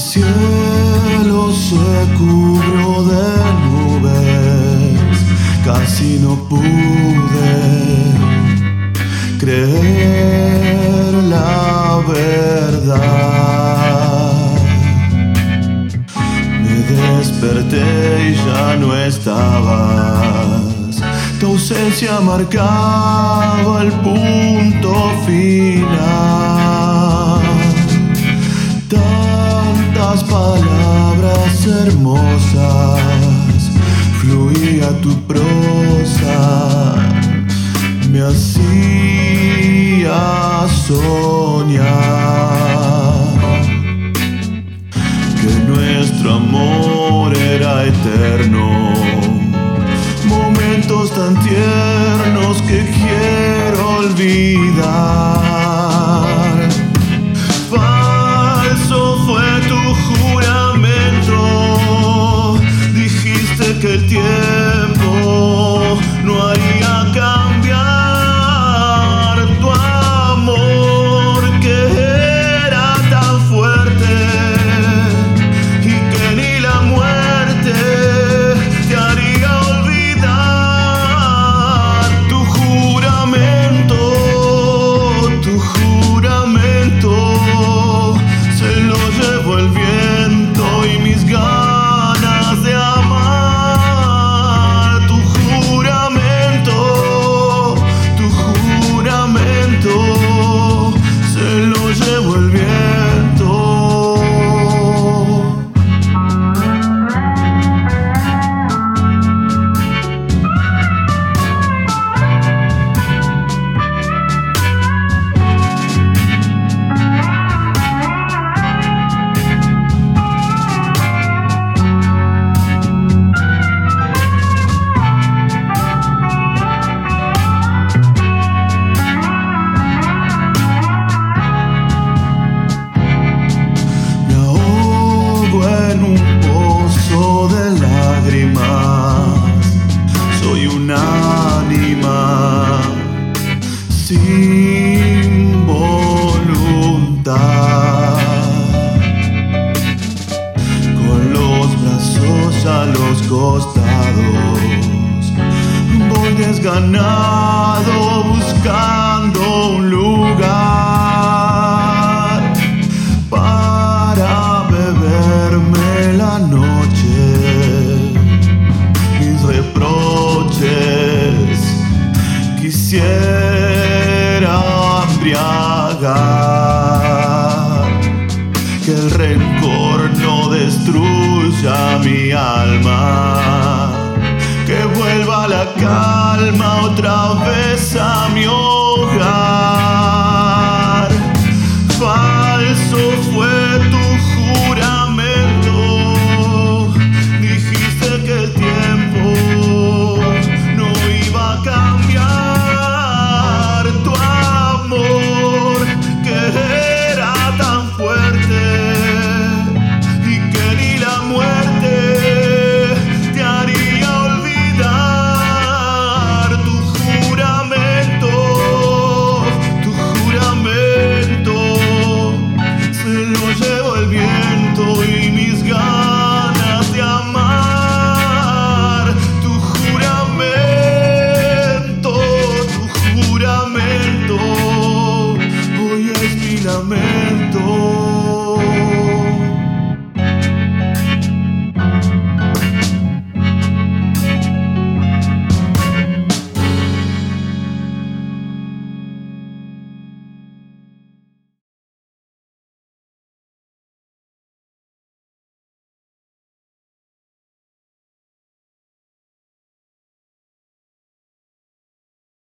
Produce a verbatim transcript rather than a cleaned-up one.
cielo se cubrió de nubes, casi no pude creer la verdad. Me desperté y ya no estabas, tu ausencia marcaba el punto final. Tantas palabras hermosas, fluía tu prosa, me hacía soñar que nuestro amor era eterno, momentos tan tiernos que quiero olvidar. Falso fue tu juramento, dijiste que el tiempo no haría cambiar tu amor, que era tan fuerte y que ni la muerte te haría olvidar tu juramento. Tu juramento se lo llevó el viento y mis ganas de amar. Tu juramento, tu juramento se lo llevó el viento. En un pozo de lágrimas, soy un ánima sin voluntad, con los brazos a los costados, voy desganado buscando un lugar para beberme la noche, mis reproches quisiera embriagar, que el rencor no destruya mi alma, que vuelva la calma otra vez a mi